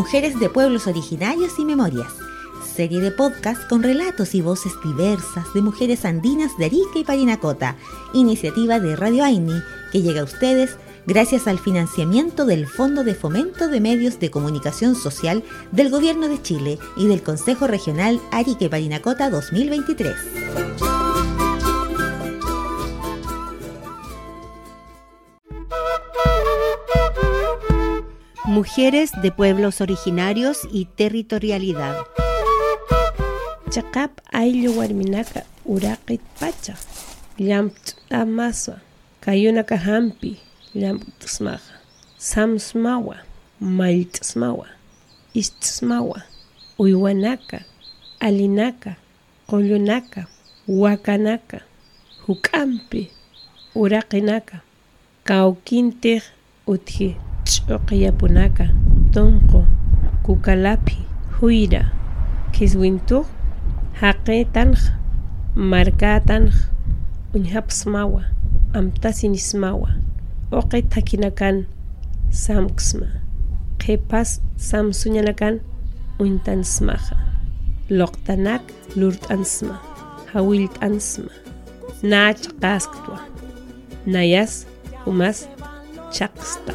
Mujeres de Pueblos Originarios y Memorias, serie de podcast con relatos y voces diversas de mujeres andinas de Arica y Parinacota, iniciativa de Radio Aini, que llega a ustedes gracias al financiamiento del Fondo de Fomento de Medios de Comunicación Social del Gobierno de Chile y del Consejo Regional Arica y Parinacota 2023. Mujeres de Pueblos Originarios y Territorialidad. Chakap ayllu warminaka uraqit pacha llamt'amaswa kayunaka hampi llamt'asmaqa samsmawa mallt'asmawa istismawa uywanaka alinaka qullunaka wakanaka huk'ampi uraqinaka kawkintiq utji ch'uqyapunaka tunqu kukalapi huyra kiswintuq haqe tanj marka tanj unhapsmawa amtasinismawa oqe takinakan samksma qepas samsuñanakan untansmaja loqtanak lurtansma hawiltansma nach qasktwa nayas umas chaqsta.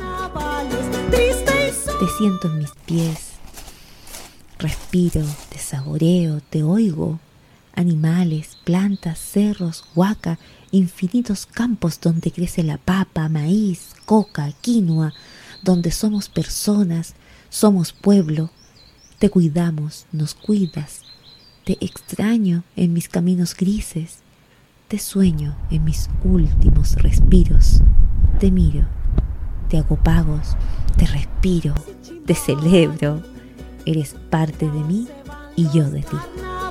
Te siento en mis pies, respiro, te saboreo, te oigo. Animales, plantas, cerros, huaca, infinitos campos donde crece la papa, maíz, coca, quinoa, donde somos personas, somos pueblo. Te cuidamos, nos cuidas. Te extraño en mis caminos grises. Te sueño en mis últimos respiros. Te miro, te hago pagos, te respiro, te celebro. Eres parte de mí y yo de ti.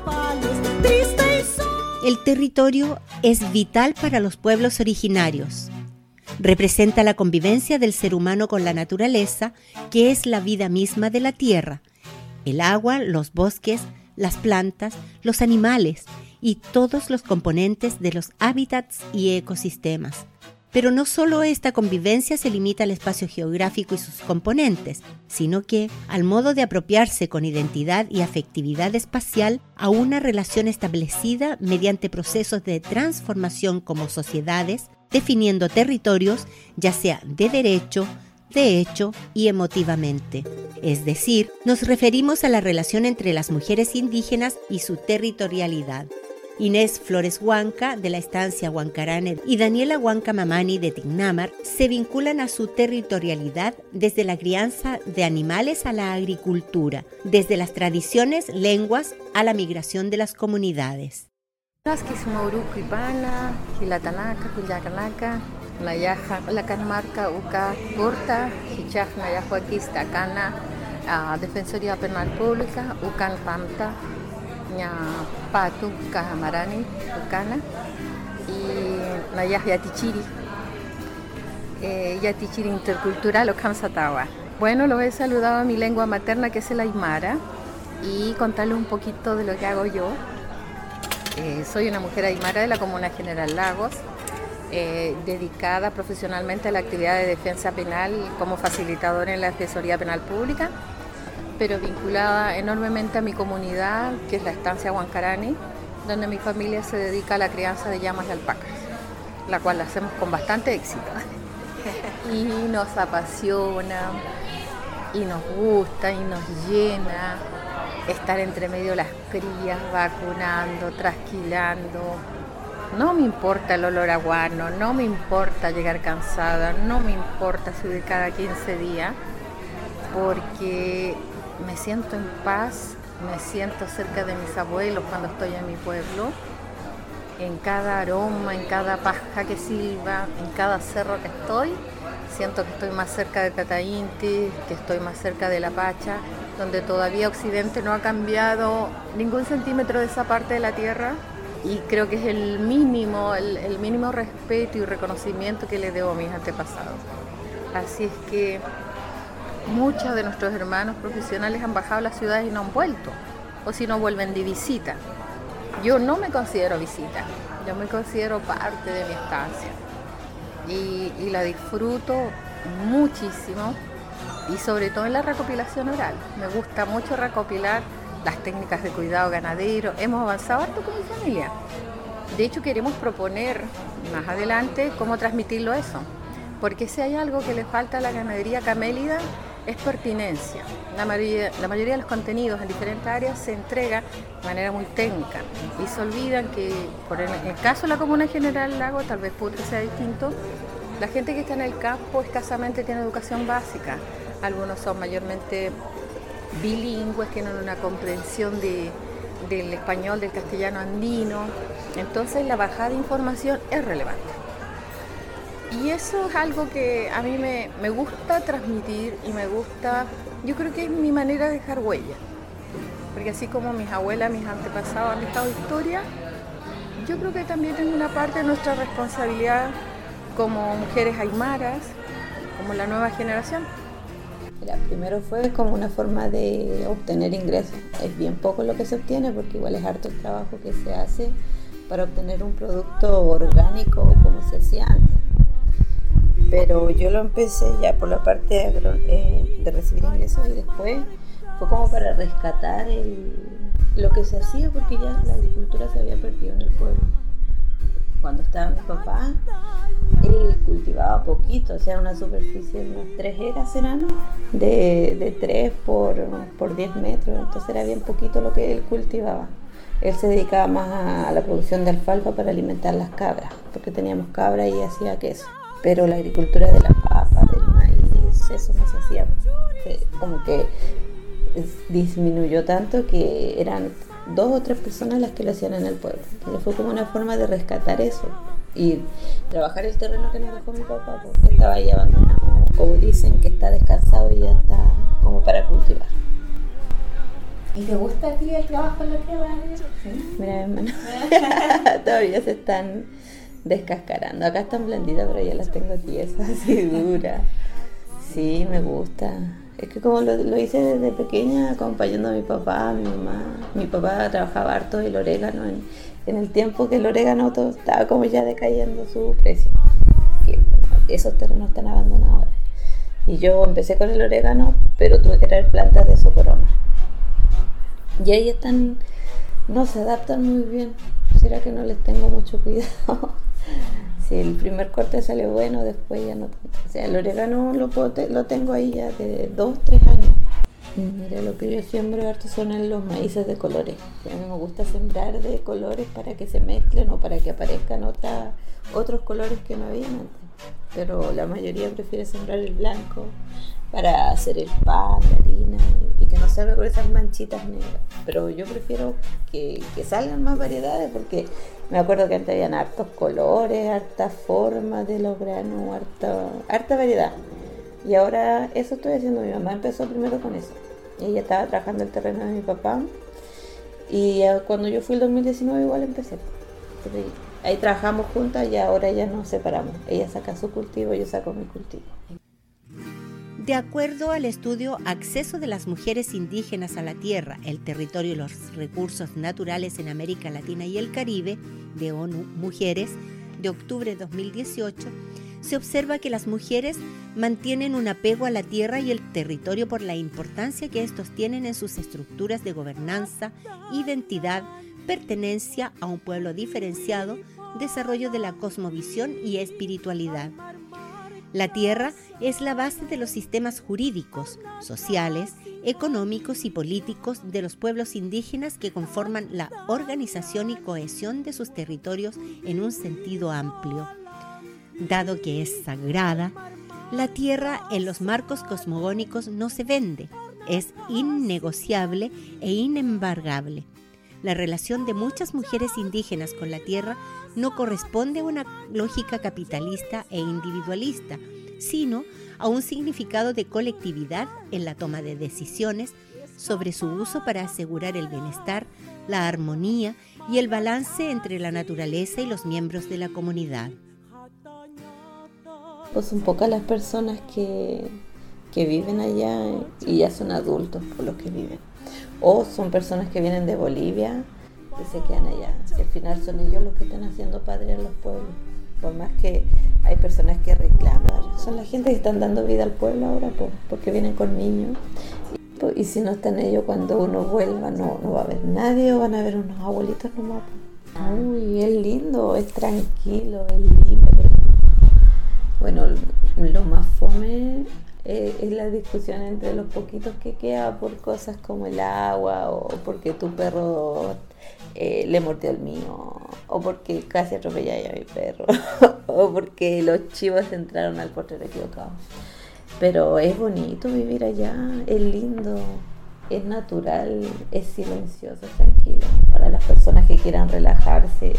El territorio es vital para los pueblos originarios. Representa la convivencia del ser humano con la naturaleza, que es la vida misma de la tierra. El agua, los bosques, las plantas, los animales y todos los componentes de los hábitats y ecosistemas. Pero no solo esta convivencia se limita al espacio geográfico y sus componentes, sino que, al modo de apropiarse con identidad y afectividad espacial a una relación establecida mediante procesos de transformación como sociedades, definiendo territorios, ya sea de derecho, de hecho y emotivamente. Es decir, nos referimos a la relación entre las mujeres indígenas y su territorialidad. Inés Flores Huanca, de la estancia Huancarane, y Daniela Huanca Mamani, de Tignamar, se vinculan a su territorialidad desde la crianza de animales a la agricultura, desde las tradiciones, lenguas, a la migración de las comunidades. Defensoría Penal Pública, Ucan Pamta, Patu, Cajamarani, Ucana y Nayah Yatichiri, Yatichiri Intercultural o Kamsatawa. Bueno, lo he saludado a mi lengua materna, que es el aymara, y contarle un poquito de lo que hago yo. Soy una mujer aymara de la Comuna General Lagos, dedicada profesionalmente a la actividad de defensa penal como facilitadora en la Defensoría Penal Pública, pero vinculada enormemente a mi comunidad, que es la estancia Huancarani, donde mi familia se dedica a la crianza de llamas y alpacas, la cual la hacemos con bastante éxito. Y nos apasiona, y nos gusta, y nos llena estar entre medio de las crías, vacunando, trasquilando. No me importa el olor a guano, no me importa llegar cansada, no me importa subir cada 15 días, porque me siento en paz, me siento cerca de mis abuelos cuando estoy en mi pueblo, en cada aroma, en cada paja que silba, en cada cerro que estoy, siento que estoy más cerca de Tatainti, que estoy más cerca de La Pacha, donde todavía Occidente no ha cambiado ningún centímetro de esa parte de la tierra, y creo que es el mínimo respeto y reconocimiento que le debo a mis antepasados. Así es que muchos de nuestros hermanos profesionales han bajado a las ciudades y no han vuelto, o si no vuelven de visita. Yo no me considero visita, yo me considero parte de mi estancia y la disfruto muchísimo, y sobre todo en la recopilación oral. Me gusta mucho recopilar las técnicas de cuidado ganadero. Hemos avanzado harto como familia. De hecho, queremos proponer más adelante cómo transmitirlo eso, porque si hay algo que le falta a la ganadería camélida es pertinencia. La mayoría de los contenidos en diferentes áreas se entrega de manera muy técnica y se olvidan que, por el caso de la Comuna General Lago, tal vez Putre sea distinto, la gente que está en el campo escasamente tiene educación básica. Algunos son mayormente bilingües, tienen una comprensión del español, del castellano andino. Entonces la bajada de información es relevante. Y eso es algo que a mí me gusta transmitir y me gusta, yo creo que es mi manera de dejar huella. Porque así como mis abuelas, mis antepasados han dejado historia, yo creo que también es una parte de nuestra responsabilidad como mujeres aymaras, como la nueva generación. Mira, primero fue como una forma de obtener ingresos. Es bien poco lo que se obtiene porque igual es harto el trabajo que se hace para obtener un producto orgánico como se hacía antes. Pero yo lo empecé ya por la parte de recibir ingresos y después fue como para rescatar lo que se hacía porque ya la agricultura se había perdido en el pueblo. Cuando estaba mi papá, él cultivaba poquito, o sea, una superficie de unas 3 eras serán, de 3 por 10 metros, entonces era bien poquito lo que él cultivaba. Él se dedicaba más a la producción de alfalfa para alimentar las cabras, porque teníamos cabras y hacía queso. Pero la agricultura de la papa, del maíz, eso no se hacía, como que disminuyó tanto que eran 2 o 3 personas las que lo hacían en el pueblo. Entonces fue como una forma de rescatar eso y trabajar el terreno que nos dejó mi papá, porque estaba ahí abandonado, como dicen que está descansado y ya está como para cultivar. ¿Y te gusta a ti el trabajo en la tierra? ¿Sí? Mira, hermano, todavía se están descascarando. Acá están blanditas, pero ya las tengo tiesas, así duras. Sí, me gusta. Es que como lo hice desde pequeña, acompañando a mi papá, a mi mamá. Mi papá trabajaba harto el orégano en el tiempo que el orégano todo estaba como ya decayendo su precio. Que, bueno, esos terrenos están abandonados ahora. Y yo empecé con el orégano, pero tuve que traer plantas de socoroma. Y ahí están, no se adaptan muy bien. ¿Será que no les tengo mucho cuidado? Si el primer corte sale bueno, después ya no. O sea, el orégano lo tengo ahí ya de 2-3 años. Mira, lo que yo siembro harto son los maíces de colores. A mí me gusta sembrar de colores para que se mezclen o para que aparezcan otros colores que no habían antes. Pero la mayoría prefiere sembrar el blanco para hacer el pan, la harina y que no salga con esas manchitas negras. Pero yo prefiero que salgan más variedades porque me acuerdo que antes habían hartos colores, hartas formas de los granos, harta variedad. Y ahora eso estoy haciendo. Mi mamá empezó primero con eso. Ella estaba trabajando el terreno de mi papá y cuando yo fui el 2019 igual empecé. Entonces, ahí trabajamos juntas y ahora ya nos separamos. Ella saca su cultivo, yo saco mi cultivo. De acuerdo al estudio Acceso de las mujeres indígenas a la tierra, el territorio y los recursos naturales en América Latina y el Caribe, de ONU Mujeres, de octubre de 2018, se observa que las mujeres mantienen un apego a la tierra y el territorio por la importancia que estos tienen en sus estructuras de gobernanza, identidad, pertenencia a un pueblo diferenciado, desarrollo de la cosmovisión y espiritualidad. La tierra es la base de los sistemas jurídicos, sociales, económicos y políticos de los pueblos indígenas que conforman la organización y cohesión de sus territorios en un sentido amplio. Dado que es sagrada, la tierra en los marcos cosmogónicos no se vende, es innegociable e inembargable. La relación de muchas mujeres indígenas con la tierra no corresponde a una lógica capitalista e individualista, sino a un significado de colectividad en la toma de decisiones sobre su uso para asegurar el bienestar, la armonía y el balance entre la naturaleza y los miembros de la comunidad. Pues son pocas las personas que viven allá y ya son adultos por los que viven. O son personas que vienen de Bolivia y se quedan allá. Al final son ellos los que están haciendo padres a los pueblos. por más que hay personas que reclaman, son la gente que están dando vida al pueblo ahora, porque vienen con niños. Y si no están ellos, cuando uno vuelva, no va a haber nadie, o van a haber unos abuelitos nomás. Uy, es lindo, es tranquilo, es libre. Bueno, lo más fome es la discusión entre los poquitos que queda por cosas como el agua, o porque tu perro le mordió el mío, o porque casi atropelláis a mi perro, o porque los chivos entraron al portero equivocado. Pero es bonito vivir allá, es lindo, es natural, es silencioso, es tranquilo. Para las personas que quieran relajarse,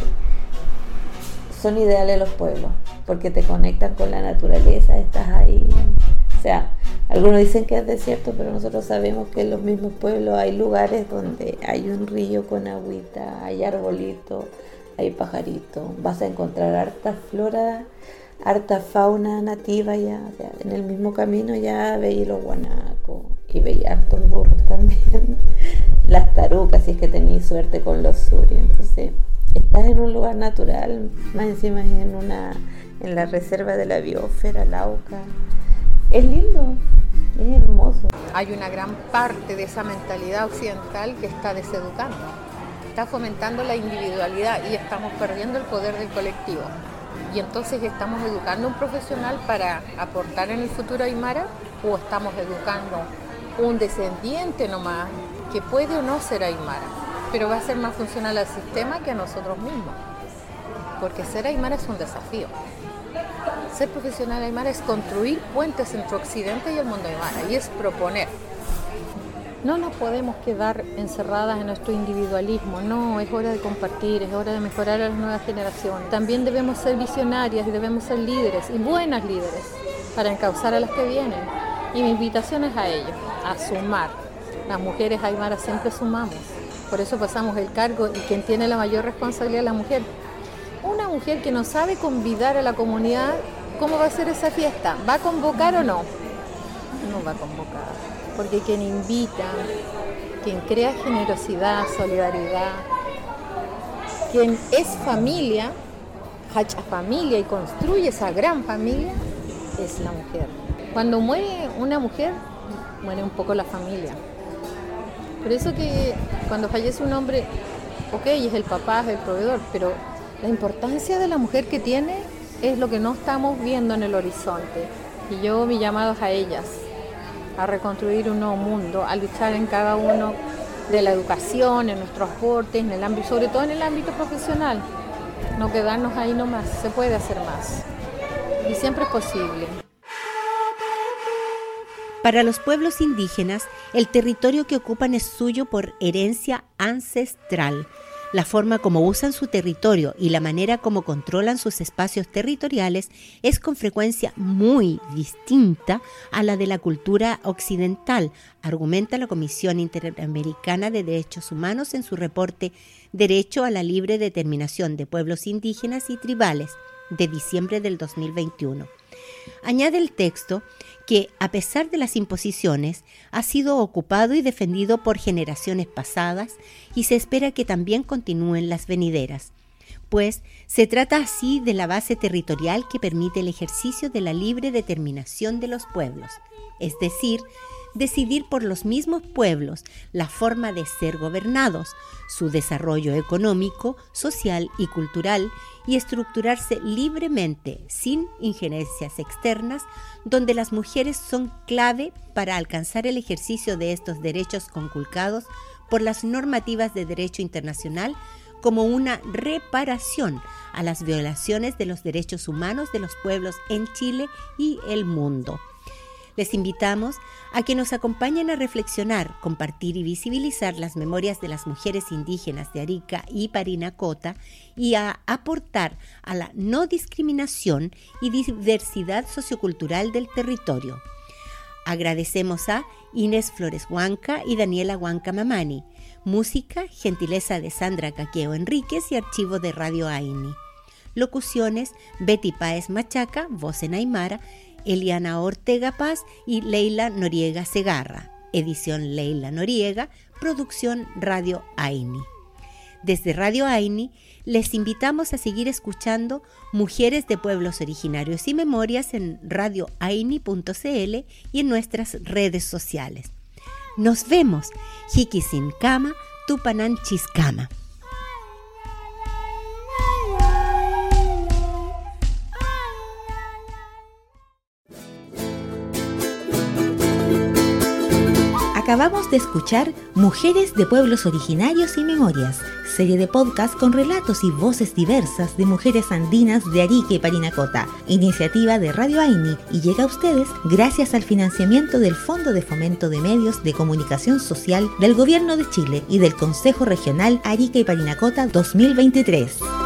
son ideales los pueblos, porque te conectan con la naturaleza, estás ahí. O sea, algunos dicen que es desierto, pero nosotros sabemos que en los mismos pueblos hay lugares donde hay un río con agüita, hay arbolitos, hay pajaritos, vas a encontrar harta flora, harta fauna nativa ya, o sea, en el mismo camino ya veis los guanacos y veis hartos burros también, las tarucas, si es que tenéis suerte con los suri. Entonces estás en un lugar natural, más encima es en la reserva de la biosfera, Lauca. Es lindo, es hermoso. Hay una gran parte de esa mentalidad occidental que está deseducando, está fomentando la individualidad y estamos perdiendo el poder del colectivo. Y entonces, ¿estamos educando a un profesional para aportar en el futuro aymara o estamos educando un descendiente nomás que puede o no ser aymara, pero va a ser más funcional al sistema que a nosotros mismos? Porque ser aymara es un desafío. Ser profesional aymara es construir puentes entre Occidente y el mundo aymara, y es proponer. No nos podemos quedar encerradas en nuestro individualismo, no, es hora de compartir, es hora de mejorar a las nuevas generaciones. También debemos ser visionarias y debemos ser líderes, y buenas líderes, para encauzar a las que vienen. Y mi invitación es a ellos, a sumar. Las mujeres aymaras siempre sumamos, por eso pasamos el cargo, y quien tiene la mayor responsabilidad es la mujer. Una mujer que no sabe convidar a la comunidad, ¿cómo va a ser esa fiesta? ¿Va a convocar o no? No va a convocar, porque quien invita, quien crea generosidad, solidaridad, quien es familia, hacha familia y construye esa gran familia, es la mujer. Cuando muere una mujer, muere un poco la familia. Por eso que cuando fallece un hombre, ok, es el papá, es el proveedor, pero la importancia de la mujer que tiene es lo que no estamos viendo en el horizonte. Y yo, mi llamado es a ellas, a reconstruir un nuevo mundo, a luchar en cada uno de la educación, en nuestros aportes, en el ámbito, sobre todo en el ámbito profesional. No quedarnos ahí nomás, se puede hacer más. Y siempre es posible. Para los pueblos indígenas, el territorio que ocupan es suyo por herencia ancestral. La forma como usan su territorio y la manera como controlan sus espacios territoriales es con frecuencia muy distinta a la de la cultura occidental, argumenta la Comisión Interamericana de Derechos Humanos en su reporte Derecho a la Libre Determinación de Pueblos Indígenas y Tribales, de diciembre del 2021. Añade el texto que, a pesar de las imposiciones, ha sido ocupado y defendido por generaciones pasadas y se espera que también continúen las venideras, pues se trata así de la base territorial que permite el ejercicio de la libre determinación de los pueblos, es decir, decidir por los mismos pueblos la forma de ser gobernados, su desarrollo económico, social y cultural, y estructurarse libremente, sin injerencias externas, donde las mujeres son clave para alcanzar el ejercicio de estos derechos conculcados por las normativas de derecho internacional como una reparación a las violaciones de los derechos humanos de los pueblos en Chile y el mundo. Les invitamos a que nos acompañen a reflexionar, compartir y visibilizar las memorias de las mujeres indígenas de Arica y Parinacota y a aportar a la no discriminación y diversidad sociocultural del territorio. Agradecemos a Inés Flores Huanca y Daniela Huanca Mamani. Música, gentileza de Sandra Caqueo Enríquez y archivo de Radio Aini. Locuciones, Betty Páez Machaca, voz en aymara, Eliana Ortega Paz y Leila Noriega Segarra. Edición Leila Noriega, producción Radio Aini. Desde Radio Aini les invitamos a seguir escuchando Mujeres de Pueblos Originarios y Memorias en radioaini.cl y en nuestras redes sociales. Nos vemos. Hikisin Kama, Tupanan Chiskama. Acabamos de escuchar Mujeres de Pueblos Originarios y Memorias, serie de podcast con relatos y voces diversas de mujeres andinas de Arica y Parinacota, iniciativa de Radio Aini, y llega a ustedes gracias al financiamiento del Fondo de Fomento de Medios de Comunicación Social del Gobierno de Chile y del Consejo Regional Arica y Parinacota 2023.